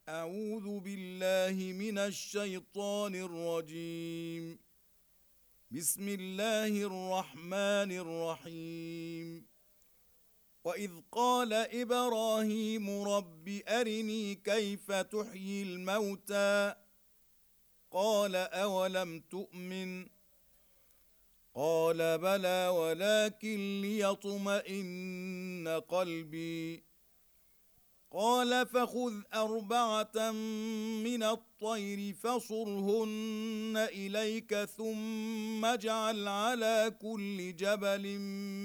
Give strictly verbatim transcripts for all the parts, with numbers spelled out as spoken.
أعوذ بالله من الشيطان الرجيم. بسم الله الرحمن الرحيم. وإذ قال إبراهيم رب أرني كيف تحيي الموتى قال أولم تؤمن قال بلى ولكن ليطمئن قلبي قال فخذ أربعة من الطير فصرهن إليك ثم اجعل على كل جبل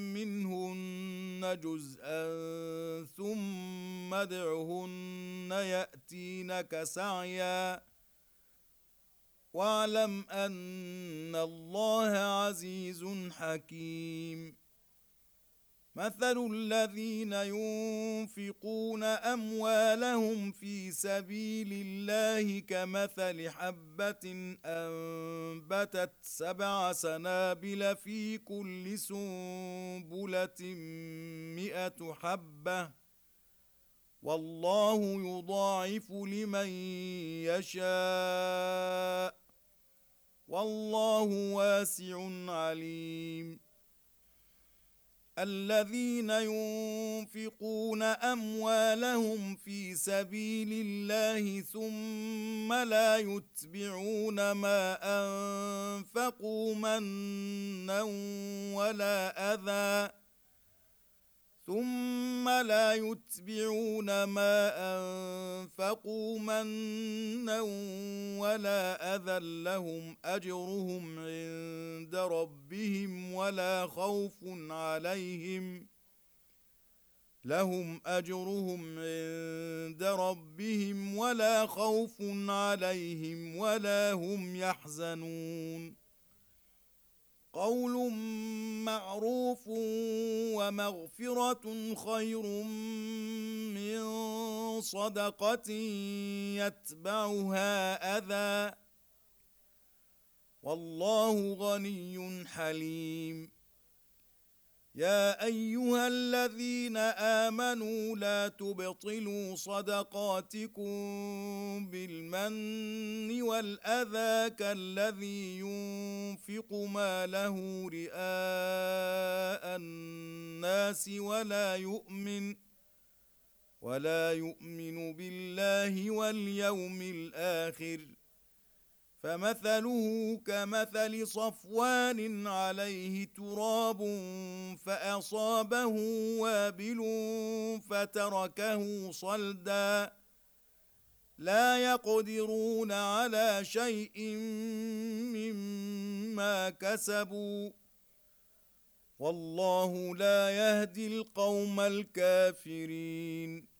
منهن جزءا ثم ادعهن يأتينك سعيا واعلم أن الله عزيز حكيم. مثل الذين ينفقون أموالهم في سبيل الله كمثل حبة أنبتت سبع سنابل في كل سنبلة مئة حبة والله يضاعف لمن يشاء والله واسع عليم. الذين ينفقون أموالهم في سبيل الله ثم لا يتبعون ما أنفقوا منا ولا أذى ثم لا يتبعون ما أنفقوا منا ولا أذى لهم أجرهم عند ربهم ولا خوف عليهم لهم أجرهم عند ربهم ولا خوف عليهم ولا هم يحزنون. قول معروف ومغفرة خير من صدقة يتبعها أذى والله غني حليم. يا أيها الذين آمنوا لا تبطلوا صدقاتكم بالمن والأذى كالذي ينفق ماله رئاء الناس ولا يؤمن ولا يؤمن بالله واليوم الآخر فمثله كمثل صفوان عليه تراب فأصابه وابل فتركه صلدا لا يقدرون على شيء مما كسبوا والله لا يهدي القوم الكافرين.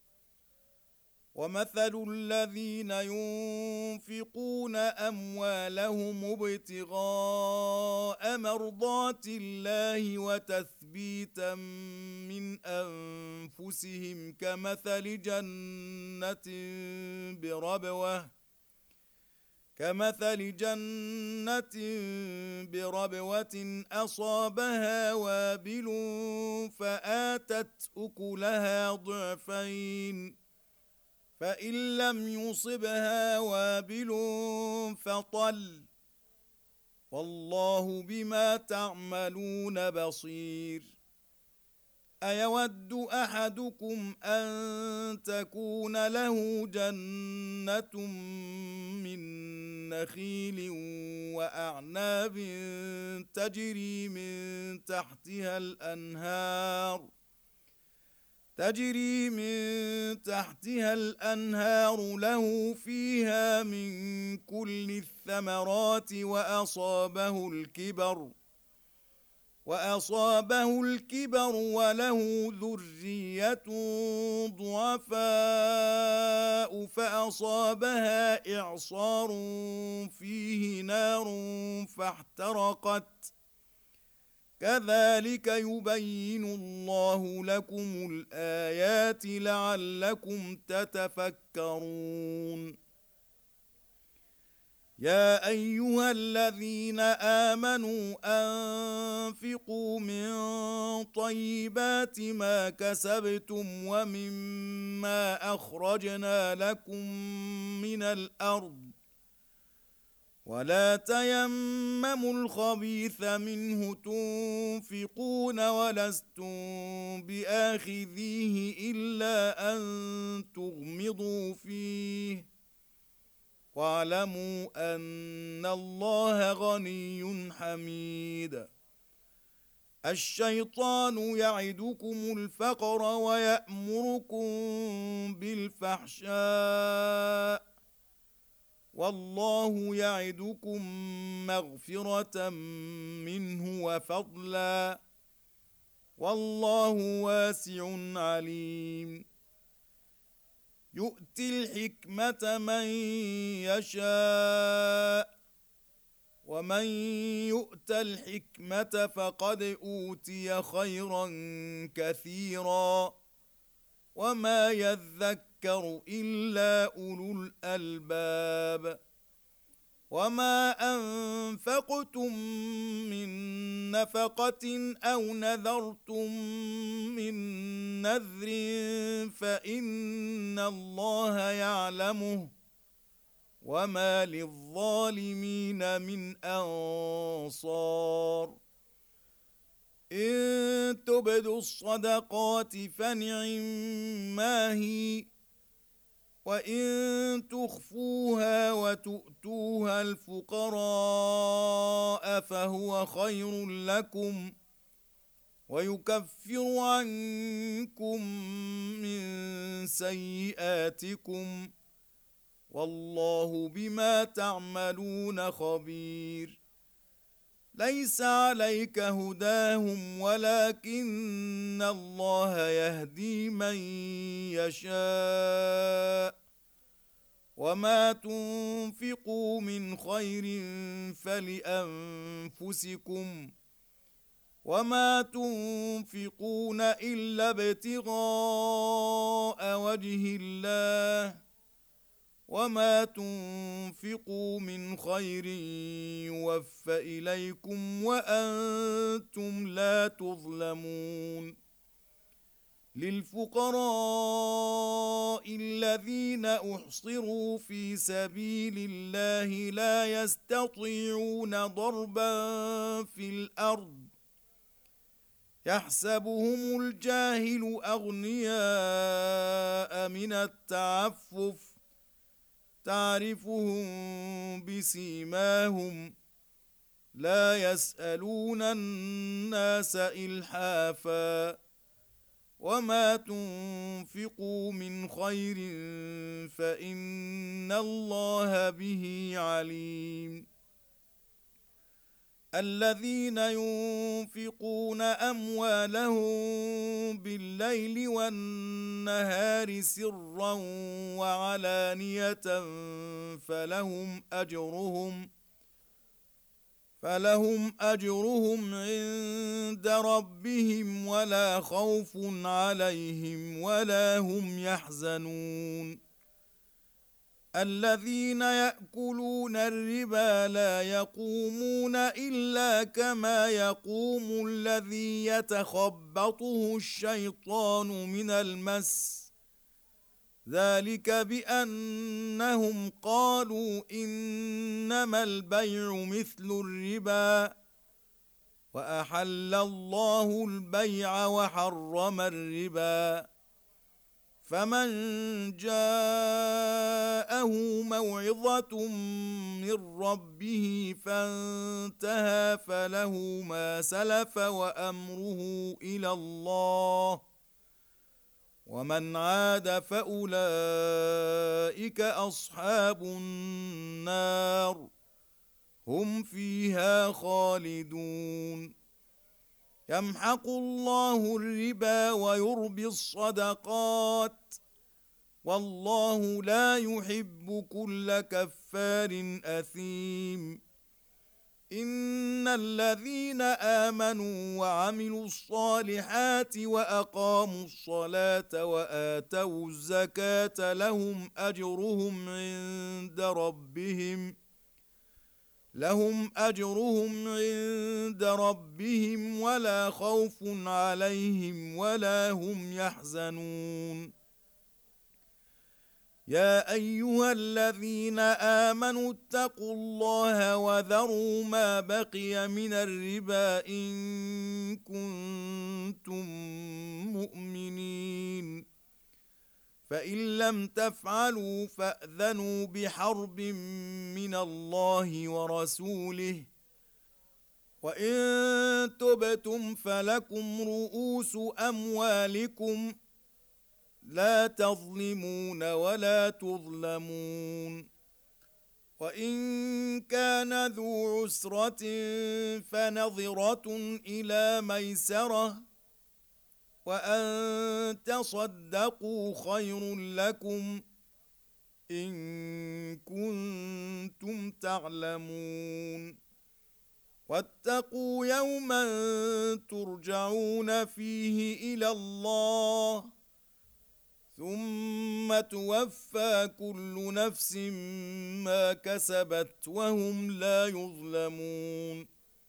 ومثل الذين ينفقون أموالهم ابتغاء مرضات الله وتثبيتا من أنفسهم كمثل جنة بربوة كمثل جنة بربوة أصابها وابل فآتت أكلها ضعفين فإن لم يصبها وابل فطل والله بما تعملون بصير. أيود أحدكم أن تكون له جنة من نخيل وأعناب تجري من تحتها الأنهار تجري من تحتها الأنهار له فيها من كل الثمرات وأصابه الكبر وأصابه الكبر وله ذرية ضعفاء فأصابها إعصار فيه نار فاحترقت كذلك يبين الله لكم الآيات لعلكم تتفكرون. يا أيها الذين آمنوا أنفقوا من طيبات ما كسبتم ومما أخرجنا لكم من الأرض ولا تيمموا الخبيث منه تنفقون ولستم بآخذيه إلا أن تغمضوا فيه واعلموا أن الله غني حميد. الشيطان يعدكم الفقر ويأمركم بالفحشاء والله يعدكم مغفرة منه وفضلا والله واسع عليم. يؤتي الحكمة من يشاء ومن يؤت الحكمة فقد أوتي خيرا كثيرا وما يذكر إلا أولو الألباب. وما أنفقتم من نفقة أو نذرتم من نذر فإن الله يعلمه وما للظالمين من أنصار. إن تبدوا الصدقات فنعما هي وإن تخفوها وتؤتوها الفقراء فهو خير لكم ويكفر عنكم من سيئاتكم والله بما تعملون خبير. ليس عليك هداهم ولكن الله يهدي من يشاء وما تنفقوا من خير فلأنفسكم وما تنفقون إلا ابتغاء وجه الله وما تنفقوا من خير يوفى إليكم وأنتم لا تظلمون. للفقراء الذين أحصروا في سبيل الله لا يستطيعون ضربا في الأرض يحسبهم الجاهل أغنياء من التعفف تعرفهم بسيماهم لا يسألون الناس إلحافا وما تنفقوا من خير فإن الله به عليم. الذين ينفقون أموالهم بالليل والنهار سرا وعلانية فلهم أجرهم فلهم أجرهم عند ربهم ولا خوف عليهم ولا هم يحزنون. الذين يأكلون الربا لا يقومون إلا كما يقوم الذي يتخبطه الشيطان من المس ذلك بأنهم قالوا إنما البيع مثل الربا وأحل الله البيع وحرم الربا. فمن جاءه موعظة من ربه فانتهى فله ما سلف وأمره إلى الله ومن عاد فأولئك أصحاب النار هم فيها خالدون. يمحق الله الربا ويربي الصدقات والله لا يحب كل كفار أثيم. إن الذين آمنوا وعملوا الصالحات وأقاموا الصلاة وآتوا الزكاة لهم أجرهم عند ربهم لهم أجرهم عند ربهم ولا خوف عليهم ولا هم يحزنون يا أيها الذين آمنوا اتقوا الله وذروا ما بقي من الربا إن كنتم مؤمنين فإن لم تفعلوا فأذنوا بحرب من الله ورسوله وإن تبتم فلكم رؤوس أموالكم لا تظلمون ولا تظلمون وإن كان ذو عسرة فنظرة إلى ميسرة وأن تصدقوا خير لكم إن كنتم تعلمون واتقوا يوما ترجعون فيه إلى الله ثم توفى كل نفس ما كسبت وهم لا يظلمون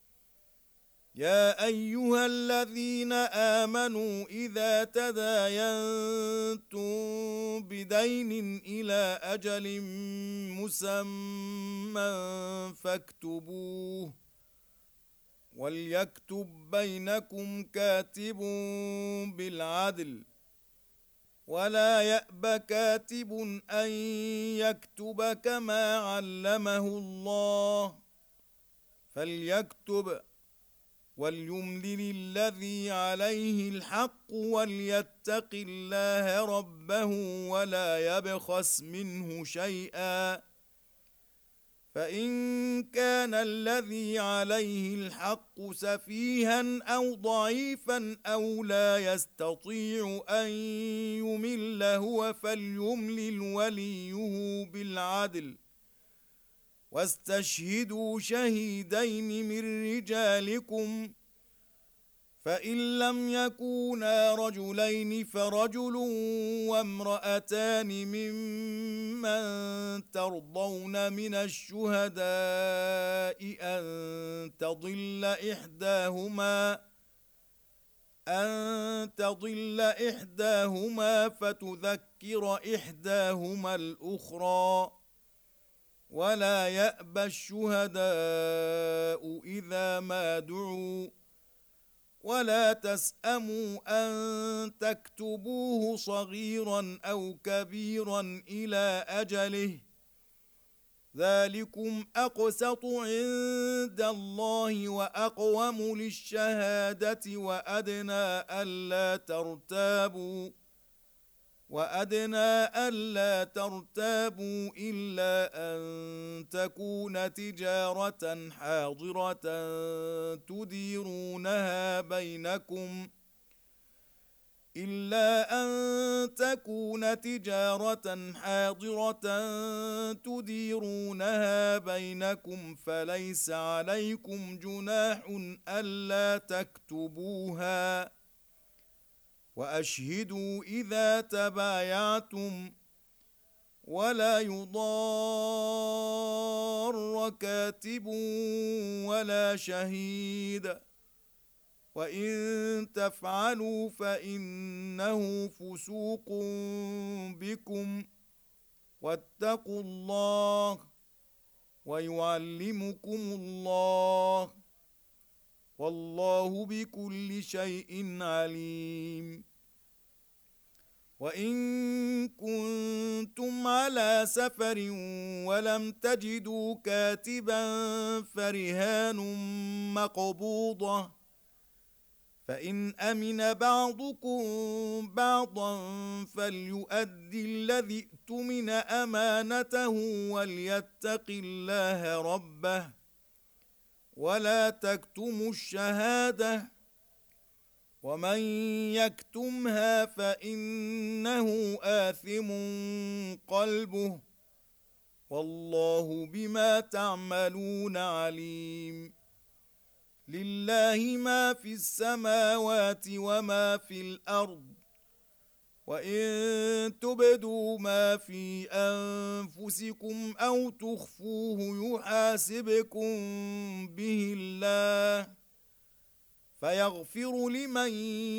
يا أيها الذين آمنوا إذا تداينتم بدين إلى أجل مسمى فاكتبوه وليكتب بينكم كاتب بالعدل ولا يأب كاتب أن يكتب كما علمه الله فليكتب وليملل الذي عليه الحق وليتق الله ربه ولا يبخس منه شيئا فإن كان الذي عليه الحق سفيها أو ضعيفا أو لا يستطيع أن يمل هو فليملل وليه بالعدل واستشهدوا شهيدين من رجالكم فإن لم يكونا رجلين فرجل وامرأتان ممن ترضون من الشهداء أن تضل إحداهما أن تضل إحداهما فتذكر إحداهما الأخرى ولا يأبى الشهداء إذا ما دعوا ولا تسأموا أن تكتبوه صغيرا أو كبيرا إلى أجله ذلكم أقسط عند الله وأقوم للشهادة وأدنى ألا ترتابوا وأدنى ألا ترتابوا إلا أن تكون تجارة حاضرة تديرونها بينكم إلا أن تكون تجارة حاضرة تديرونها بينكم فليس عليكم جناح ألا تكتبوها وأشهدوا إذا تبايعتم ولا يضار كاتب ولا شهيد وإن تفعلوا فإنه فسوق بكم واتقوا الله ويعلمكم الله والله بكل شيء عليم وإن كنتم على سفر ولم تجدوا كاتبا فرهان مقبوضة فإن أمن بعضكم بعضا فليؤدي الذي ائتمن أمانته وليتق الله ربه ولا تكتموا الشهادة ومن يكتمها فإنه آثم قلبه والله بما تعملون عليم لله ما في السماوات وما في الأرض وَإِن تُبْدُوا مَا فِي أَنفُسِكُمْ أَوْ تُخْفُوهُ يُحَاسِبْكُم بِهِ اللَّهُ فَيَغْفِرُ لِمَن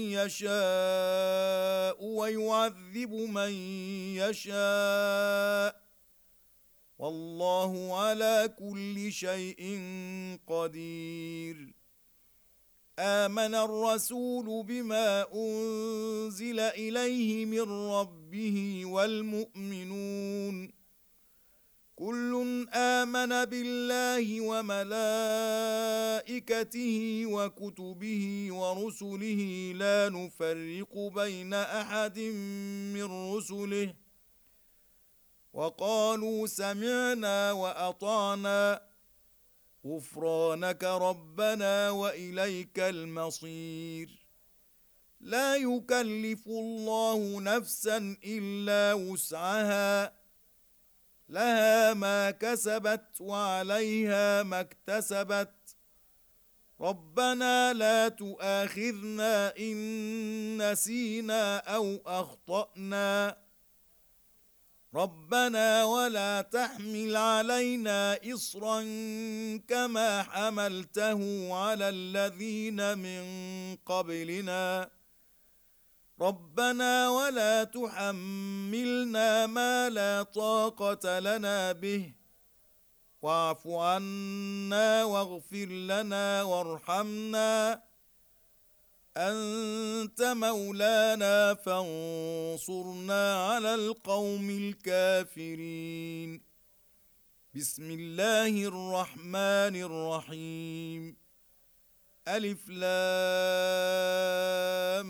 يَشَاءُ وَيُعَذِّبُ مَن يَشَاءُ وَاللَّهُ عَلَى كُلِّ شَيْءٍ قَدِيرٌ. آمَنَ الرَّسُولُ بِمَا أُنزِلَ إِلَيْهِ مِن رَّبِّهِ وَالْمُؤْمِنُونَ كُلٌّ آمَنَ بِاللَّهِ وَمَلَائِكَتِهِ وَكُتُبِهِ وَرُسُلِهِ لَا نُفَرِّقُ بَيْنَ أَحَدٍ مِّن رُّسُلِهِ وَقَالُوا سَمِعْنَا وَأَطَعْنَا غُفْرَانَكَ رَبَّنَا وَإِلَيْكَ الْمَصِيرُ. لَا يُكَلِّفُ اللَّهُ نَفْسًا إِلَّا وُسْعَهَا لَهَا مَا كَسَبَتْ وَعَلَيْهَا مَا اكْتَسَبَتْ رَبَّنَا لَا تُؤَاخِذْنَا إِن نَّسِينَا أَوْ أَخْطَأْنَا رَبَّنَا وَلَا تَحْمِلْ عَلَيْنَا إِصْرًا كَمَا حَمَلْتَهُ عَلَى الَّذِينَ مِن قَبْلِنَا رَبَّنَا وَلَا تُحَمِّلْنَا مَا لَا طَاقَةَ لَنَا بِهِ وَاعْفُ عَنَّا وَاغْفِرْ لَنَا وَارْحَمْنَا أَنْتَ مَوْلَانَا فَانصُرْنَا عَلَى الْقَوْمِ الْكَافِرِينَ. بسم الله الرحمن الرحيم. ألف لام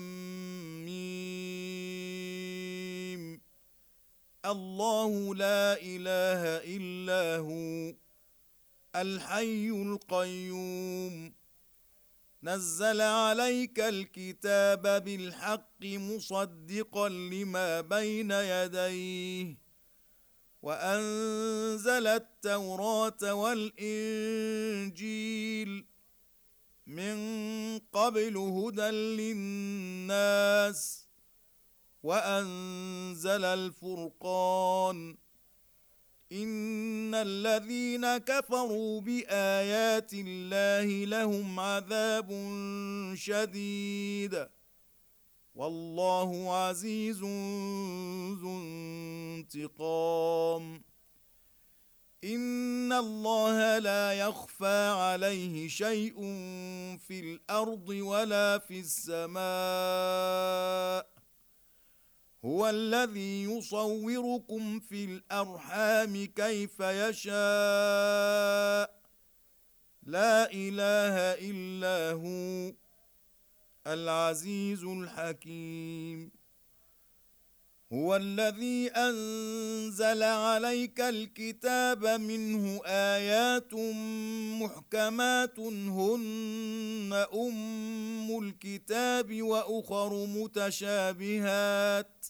ميم. الله لا إله إلا هو الحي القيوم نزل عليك الكتاب بالحق مصدقا لما بين يديه وأنزل التوراة والإنجيل من قبل هدى للناس وأنزل الفرقان إن الذين كفروا بآيات الله لهم عذاب شديد والله عزيز ذو انتقام. إن الله لا يخفى عليه شيء في الأرض ولا في السماء هو الذي يصوركم في الأرحام كيف يشاء لا إله إلا هو العزيز الحكيم. هو الذي أنزل عليك الكتاب منه آيات محكمات هن أم الكتاب وأخر متشابهات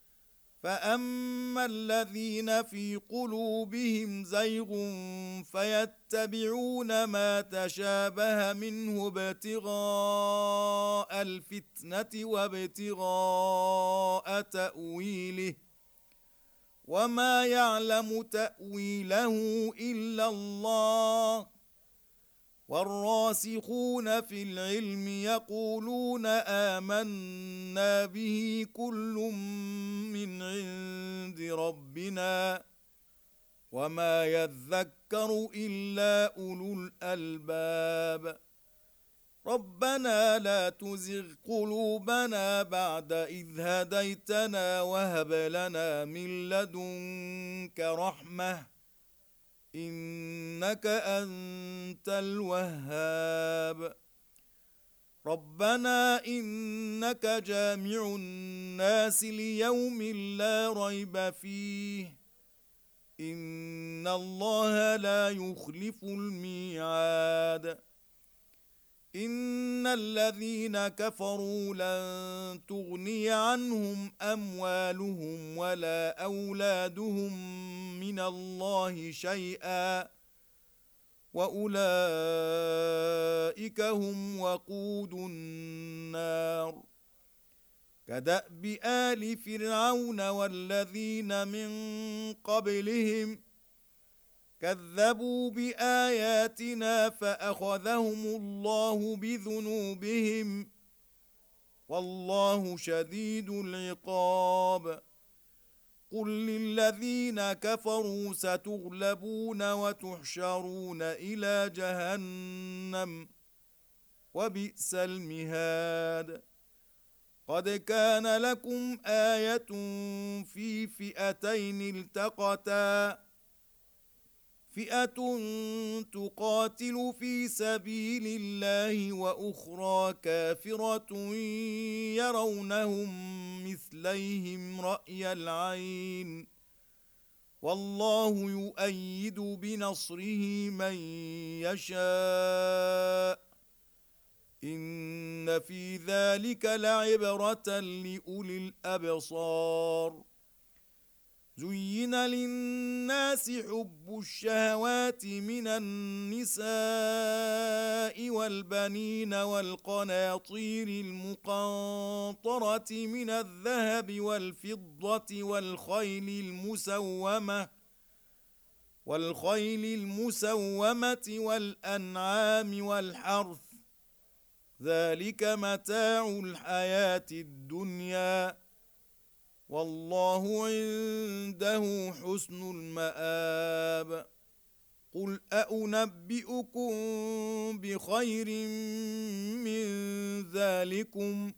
فأما الذين في قلوبهم زيغ فيتبعون ما تشابه منه ابتغاء الفتنة وابتغاء تأويله وما يعلم تأويله إلا الله والراسخون في العلم يقولون آمنا به كل من عند ربنا وما يذكر إلا أولو الألباب. ربنا لا تزغ قلوبنا بعد إذ هديتنا وهب لنا من لدنك رحمة إنك أنت الوهاب. ربنا إنك جامع الناس ليوم لا ريب فيه إن الله لا يخلف الميعاد. إن الذين كفروا لن تغني عنهم أموالهم ولا أولادهم من الله شيئا وأولئك هم وقود النار. كدأب آل فرعون والذين من قبلهم كذبوا بآياتنا فأخذهم الله بذنوبهم والله شديد العقاب. قل للذين كفروا ستغلبون وتحشرون إلى جهنم وبئس المهاد. قد كان لكم آية في فئتين التقتا فئة تقاتل في سبيل الله وأخرى كافرة يرونهم مثليهم رأي العين والله يؤيد بنصره من يشاء إن في ذلك لعبرة لأولي الأبصار. زين للناس حب الشهوات من النساء والبنين والقناطير المقنطرة من الذهب والفضة والخيل المسومة والخيل المسومة والأنعام والحرث ذلك متاع الحياة الدنيا والله عنده حسن المآب. قل أأنبئكم بخير من ذلكم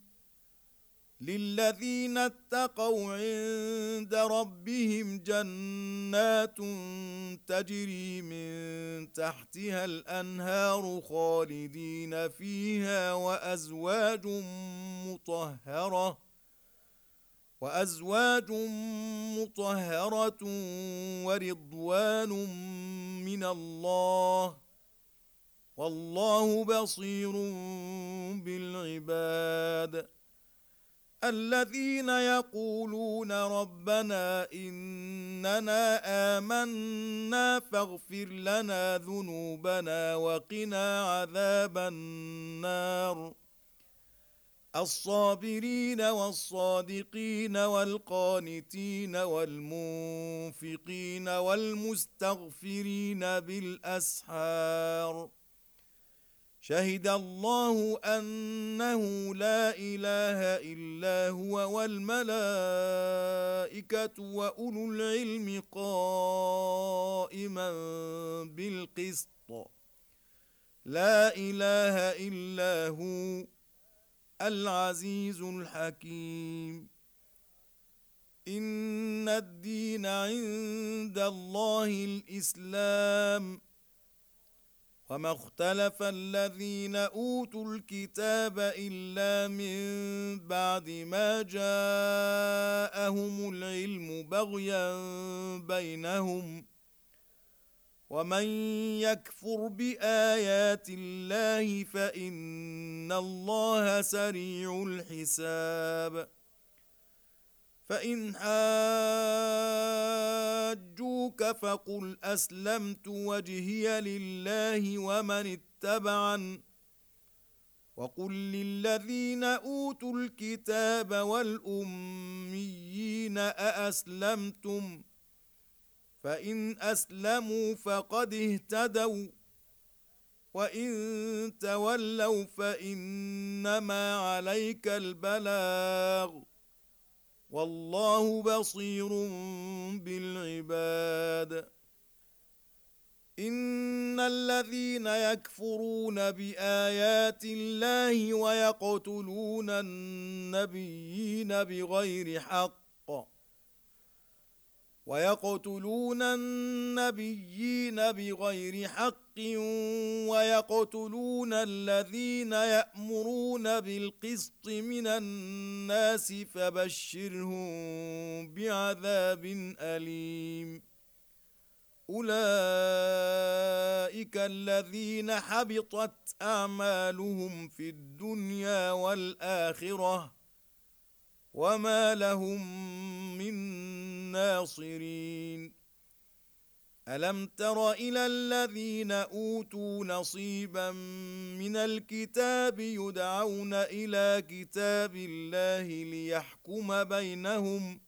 للذين اتقوا عند ربهم جنات تجري من تحتها الأنهار خالدين فيها وأزواج مطهرة وأزواج مطهرة ورضوان من الله والله بصير بالعباد. الذين يقولون ربنا إننا آمنا فاغفر لنا ذنوبنا وقنا عذاب النار. الصابرين والصادقين والقانتين والمنفقين والمستغفرين بالأسحار. شهد الله أنه لا إله إلا هو والملائكة وأولو العلم قائما بالقسط لا إله إلا هو العزيز الحكيم. إن الدين عند الله الإسلام وما اختلف الذين أوتوا الكتاب إلا من بعد ما جاءهم العلم بغيا بينهم ومن يكفر بآيات الله فإن الله سريع الحساب. فإن حاجوك فقل أسلمت وجهي لله ومن اتبعن وقل للذين أوتوا الكتاب والأميين أأسلمتم فإن أسلموا فقد اهتدوا وإن تولوا فإنما عليك البلاغ والله بصير بالعباد. إن الذين يكفرون بآيات الله ويقتلون النبيين بغير حق ويقتلون النبيين بغير حق ويقتلون الذين يأمرون بالقسط من الناس فبشرهم بعذاب أليم. أولئك الذين حبطت أعمالهم في الدنيا والآخرة وما لهم من ناصرين. ألم تر إلى الذين أوتوا نصيبا من الكتاب يدعون إلى كتاب الله ليحكم بينهم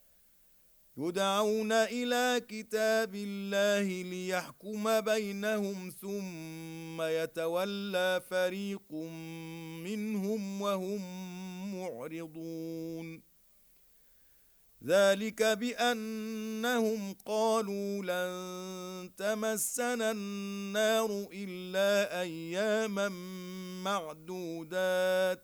يدعون إلى كتاب الله ليحكم بينهم ثم يتولى فريق منهم وهم معرضون ذلك بأنهم قالوا لن تمسنا النار إلا أياما معدودات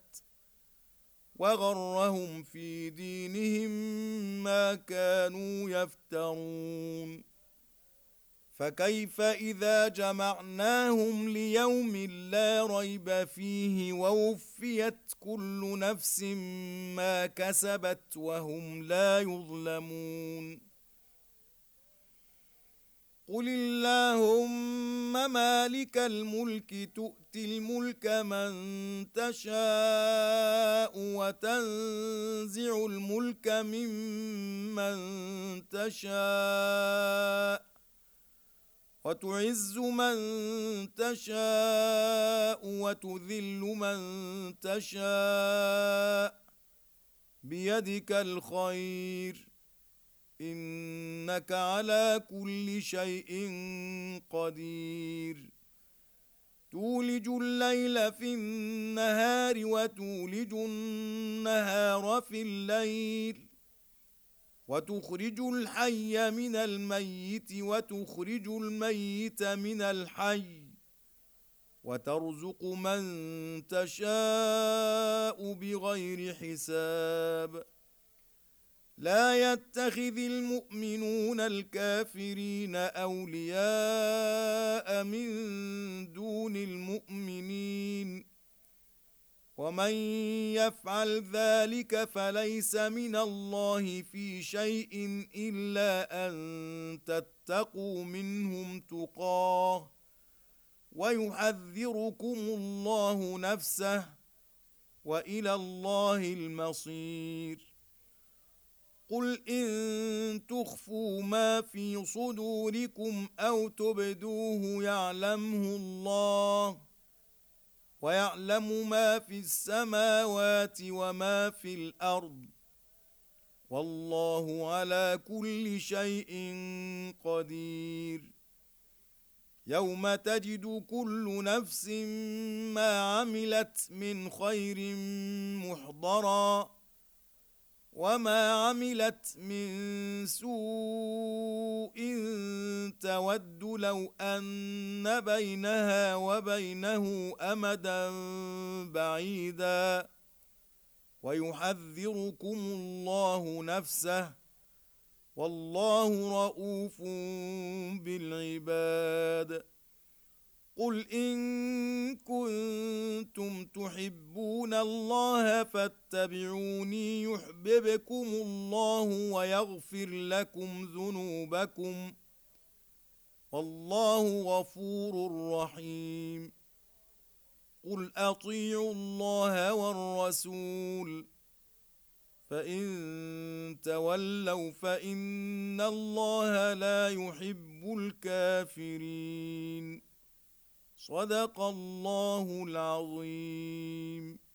وغرهم في دينهم ما كانوا يفترون فكيف إذا جمعناهم ليوم لا ريب فيه ووفيت كل نفس ما كسبت وهم لا يظلمون قل اللهم مالك الملك تؤتي الملك من تشاء وتنزع الملك ممن تشاء وتعز من تشاء وتذل من تشاء بيدك الخير إنك على كل شيء قدير تولج الليل في النهار وتولج النهار في الليل وتخرج الحي من الميت وتخرج الميت من الحي وترزق من تشاء بغير حساب لا يتخذ المؤمنون الكافرين أولياء من دون المؤمنين ومن يفعل ذلك فليس من الله في شيء إلا أن تتقوا منهم تقاه ويحذركم الله نفسه وإلى الله المصير قل إن تخفوا ما في صدوركم أو تبدوه يعلمه الله ويعلم ما في السماوات وما في الأرض والله على كل شيء قدير يوم تجد كل نفس ما عملت من خير محضرا وما عملت من سوء تود لو أن بينها وبينه أمدا بعيدا ويحذركم الله نفسه والله رؤوف بالعباد قل إن كنتم تحبون الله فاتبعوني يحببكم الله ويغفر لكم ذنوبكم والله غفور رحيم قل أطيعوا الله والرسول فإن تولوا فإن الله لا يحب الكافرين صدق الله العظيم.